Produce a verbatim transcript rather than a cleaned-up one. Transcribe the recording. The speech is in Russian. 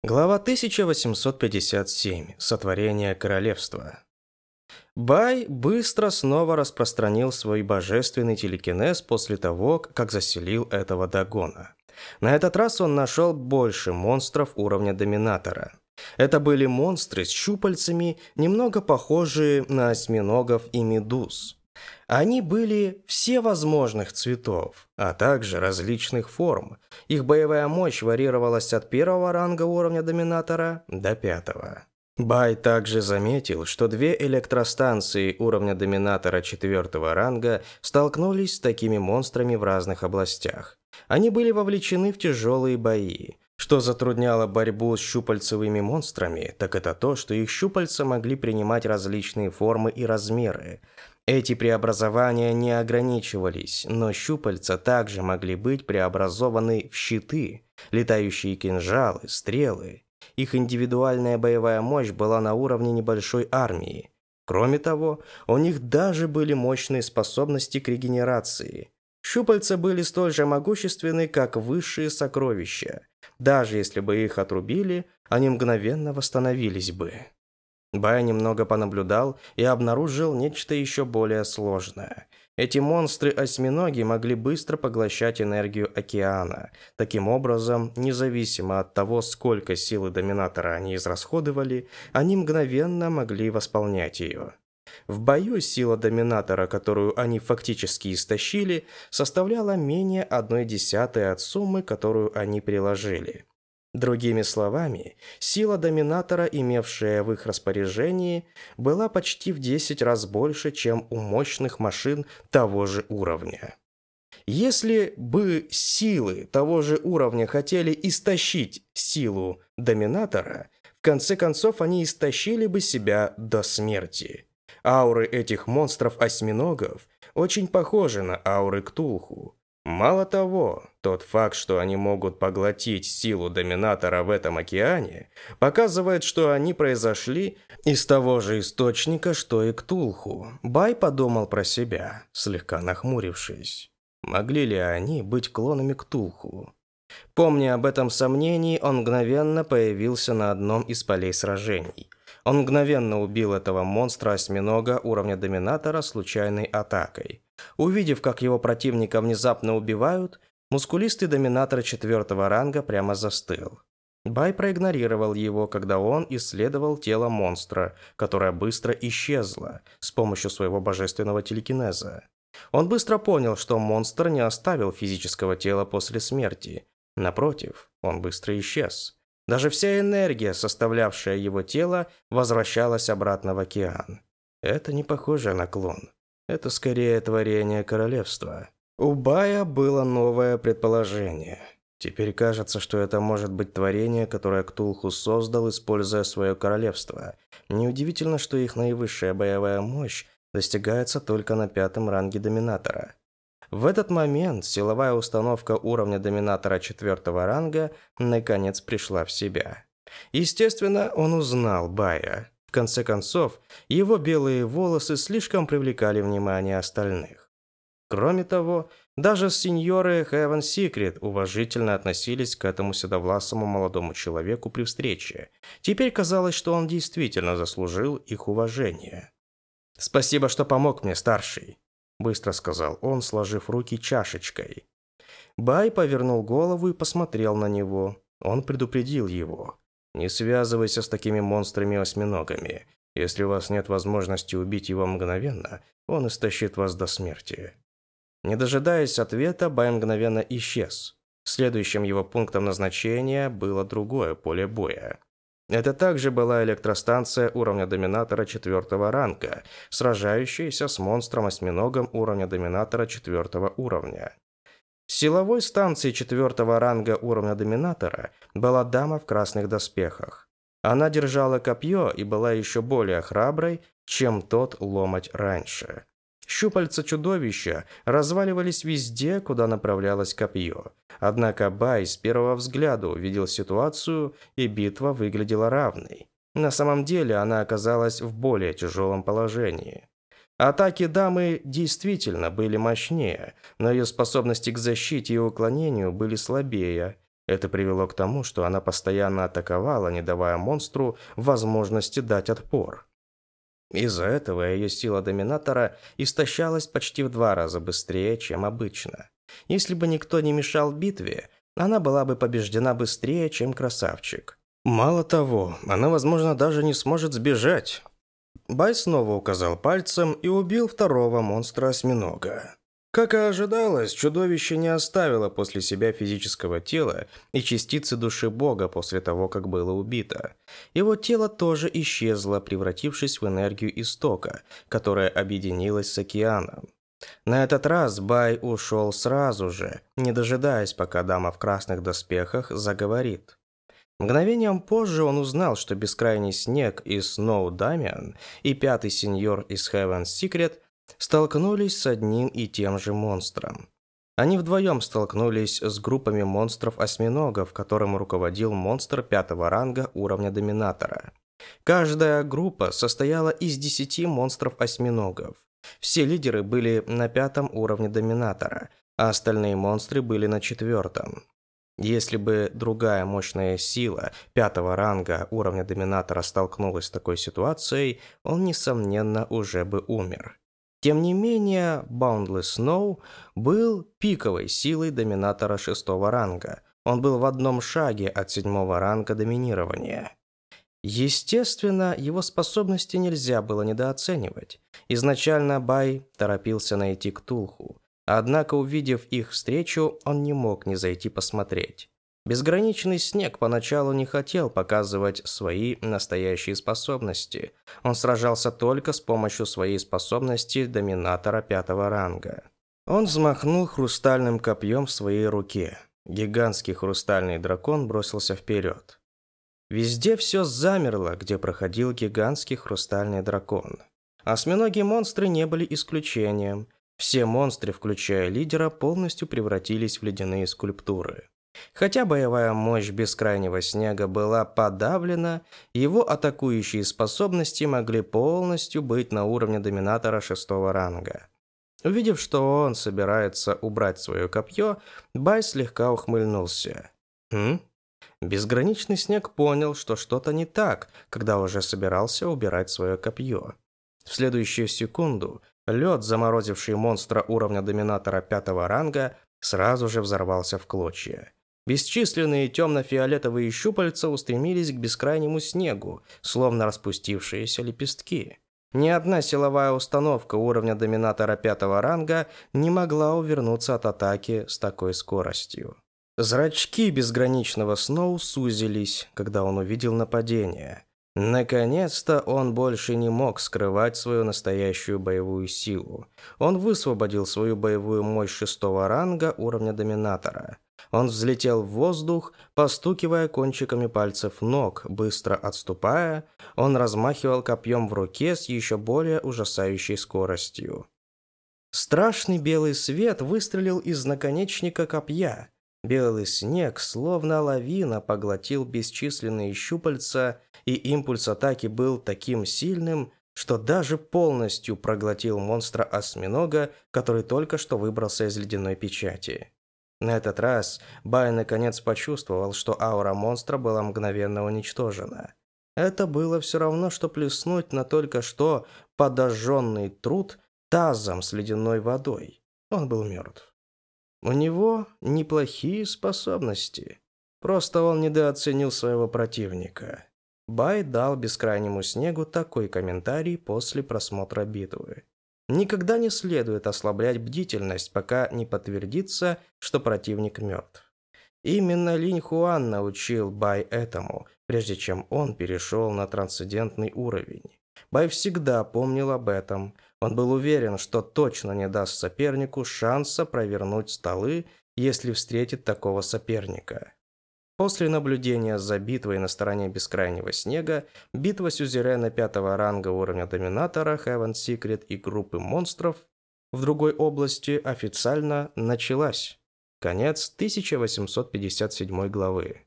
Глава тысяча восемьсот пятьдесят семь. Сотворение королевства. Бай быстро снова распространил свой божественный телекинез после того, как заселил этого Дагона. На этот раз он нашел больше монстров уровня Доминатора. Это были монстры с щупальцами, немного похожие на осьминогов и медуз. Они были всевозможных цветов, а также различных форм. Их боевая мощь варьировалась от первого ранга уровня Доминатора до пятого. Бай также заметил, что две электростанции уровня Доминатора четвертого ранга столкнулись с такими монстрами в разных областях. Они были вовлечены в тяжелые бои. Что затрудняло борьбу с щупальцевыми монстрами, так это то, что их щупальца могли принимать различные формы и размеры. Эти преобразования не ограничивались, но щупальца также могли быть преобразованы в щиты, летающие кинжалы, стрелы. Их индивидуальная боевая мощь была на уровне небольшой армии. Кроме того, у них даже были мощные способности к регенерации. Щупальца были столь же могущественны, как высшие сокровища. Даже если бы их отрубили, они мгновенно восстановились бы. Бай немного понаблюдал и обнаружил нечто еще более сложное. Эти монстры-осьминоги могли быстро поглощать энергию океана. Таким образом, независимо от того, сколько силы Доминатора они израсходовали, они мгновенно могли восполнять ее. В бою сила Доминатора, которую они фактически истощили, составляла менее одной десятой от суммы, которую они приложили. Другими словами, сила Доминатора, имевшая в их распоряжении, была почти в десять раз больше, чем у мощных машин того же уровня. Если бы силы того же уровня хотели истощить силу Доминатора, в конце концов они истощили бы себя до смерти. Ауры этих монстров-осьминогов очень похожи на ауры Ктулху. Мало того, тот факт, что они могут поглотить силу Доминатора в этом океане, показывает, что они произошли из того же источника, что и Ктулху. Бай подумал про себя, слегка нахмурившись. Могли ли они быть клонами Ктулху? Помня об этом сомнении, он мгновенно появился на одном из полей сражений. Он мгновенно убил этого монстра-осьминога уровня Доминатора случайной атакой. Увидев, как его противника внезапно убивают, мускулистый Доминатор четвертого ранга прямо застыл. Бай проигнорировал его, когда он исследовал тело монстра, которое быстро исчезло с помощью своего божественного телекинеза. Он быстро понял, что монстр не оставил физического тела после смерти. Напротив, он быстро исчез. Даже вся энергия, составлявшая его тело, возвращалась обратно в океан. Это не похоже на клон. Это скорее творение королевства. У Бая было новое предположение. Теперь кажется, что это может быть творение, которое Ктулху создал, используя свое королевство. Неудивительно, что их наивысшая боевая мощь достигается только на пятом ранге Доминатора. В этот момент силовая установка уровня Доминатора четвертого ранга наконец пришла в себя. Естественно, он узнал Бая. В конце концов, его белые волосы слишком привлекали внимание остальных. Кроме того, даже сеньоры Heaven Secret уважительно относились к этому седовласому молодому человеку при встрече. Теперь казалось, что он действительно заслужил их уважение. «Спасибо, что помог мне, старший», — быстро сказал он, сложив руки чашечкой. Бай повернул голову и посмотрел на него. Он предупредил его. «Не связывайся с такими монстрами-осьминогами. Если у вас нет возможности убить его мгновенно, он истощит вас до смерти». Не дожидаясь ответа, Бай мгновенно исчез. Следующим его пунктом назначения было другое поле боя. Это также была электростанция уровня Доминатора четвертого ранга, сражающаяся с монстром-осьминогом уровня Доминатора четвертого уровня. Силовой станцией четвертого ранга уровня Доминатора была дама в красных доспехах. Она держала копье и была еще более храброй, чем тот ломоть раньше. Щупальца чудовища разваливались везде, куда направлялось копье. Однако Бай с первого взгляда увидел ситуацию, и битва выглядела равной. На самом деле она оказалась в более тяжелом положении. Атаки дамы действительно были мощнее, но ее способности к защите и уклонению были слабее. Это привело к тому, что она постоянно атаковала, не давая монстру возможности дать отпор. Из-за этого ее сила доминатора истощалась почти в два раза быстрее, чем обычно. Если бы никто не мешал битве, она была бы побеждена быстрее, чем красавчик. Мало того, она, возможно, даже не сможет сбежать. Бай снова указал пальцем и убил второго монстра-осьминога. Как и ожидалось, чудовище не оставило после себя физического тела и частицы души бога после того, как было убито. Его тело тоже исчезло, превратившись в энергию истока, которая объединилась с океаном. На этот раз Бай ушел сразу же, не дожидаясь, пока дама в красных доспехах заговорит. Мгновением позже он узнал, что Бескрайний Снег из Сноу Дамиан и Пятый Сеньор из Heaven's Secret столкнулись с одним и тем же монстром. Они вдвоем столкнулись с группами монстров-осьминогов, которым руководил монстр пятого ранга уровня Доминатора. Каждая группа состояла из десяти монстров-осьминогов. Все лидеры были на пятом уровне Доминатора, а остальные монстры были на четвертом. Если бы другая мощная сила пятого ранга уровня Доминатора столкнулась с такой ситуацией, он, несомненно, уже бы умер. Тем не менее, Boundless Snow был пиковой силой Доминатора шестого ранга. Он был в одном шаге от седьмого ранга доминирования. Естественно, его способности нельзя было недооценивать. Изначально Бай торопился найти Ктулху. Однако, увидев их встречу, он не мог не зайти посмотреть. Безграничный Снег поначалу не хотел показывать свои настоящие способности. Он сражался только с помощью своей способности Доминатора пятого ранга. Он взмахнул хрустальным копьем в своей руке. Гигантский хрустальный дракон бросился вперед. Везде все замерло, где проходил гигантский хрустальный дракон. Осьминоги-монстры не были исключением. Все монстры, включая лидера, полностью превратились в ледяные скульптуры. Хотя боевая мощь Бескрайнего Снега была подавлена, его атакующие способности могли полностью быть на уровне Доминатора шестого ранга. Увидев, что он собирается убрать свое копье, Бай слегка ухмыльнулся. «Хм?» Безграничный Снег понял, что что-то не так, когда уже собирался убирать свое копье. В следующую секунду лед, заморозивший монстра уровня Доминатора пятого ранга, сразу же взорвался в клочья. Бесчисленные темно-фиолетовые щупальца устремились к бескрайнему снегу, словно распустившиеся лепестки. Ни одна силовая установка уровня Доминатора пятого ранга не могла увернуться от атаки с такой скоростью. Зрачки безграничного Сноу сузились, когда он увидел нападение. Наконец-то он больше не мог скрывать свою настоящую боевую силу. Он высвободил свою боевую мощь шестого ранга уровня Доминатора. Он взлетел в воздух, постукивая кончиками пальцев ног, быстро отступая. Он размахивал копьем в руке с еще более ужасающей скоростью. Страшный белый свет выстрелил из наконечника копья. Белый снег, словно лавина, поглотил бесчисленные щупальца, и импульс атаки был таким сильным, что даже полностью проглотил монстра-осьминога, который только что выбрался из ледяной печати. На этот раз Бай наконец почувствовал, что аура монстра была мгновенно уничтожена. Это было все равно, что плеснуть на только что подожженный труд тазом с ледяной водой. Он был мертв. У него неплохие способности. Просто он недооценил своего противника. Бай дал Бескрайнему Снегу такой комментарий после просмотра битвы. Никогда не следует ослаблять бдительность, пока не подтвердится, что противник мертв. Именно Линь Хуан научил Бай этому, прежде чем он перешел на трансцендентный уровень. Бай всегда помнил об этом. Он был уверен, что точно не даст сопернику шанса провернуть столы, если встретит такого соперника. После наблюдения за битвой на стороне Бескрайнего Снега, битва сюзерена пятого ранга уровня Доминатора, Heaven's Secret и группы монстров в другой области официально началась. Конец тысяча восемьсот пятьдесят седьмой главы.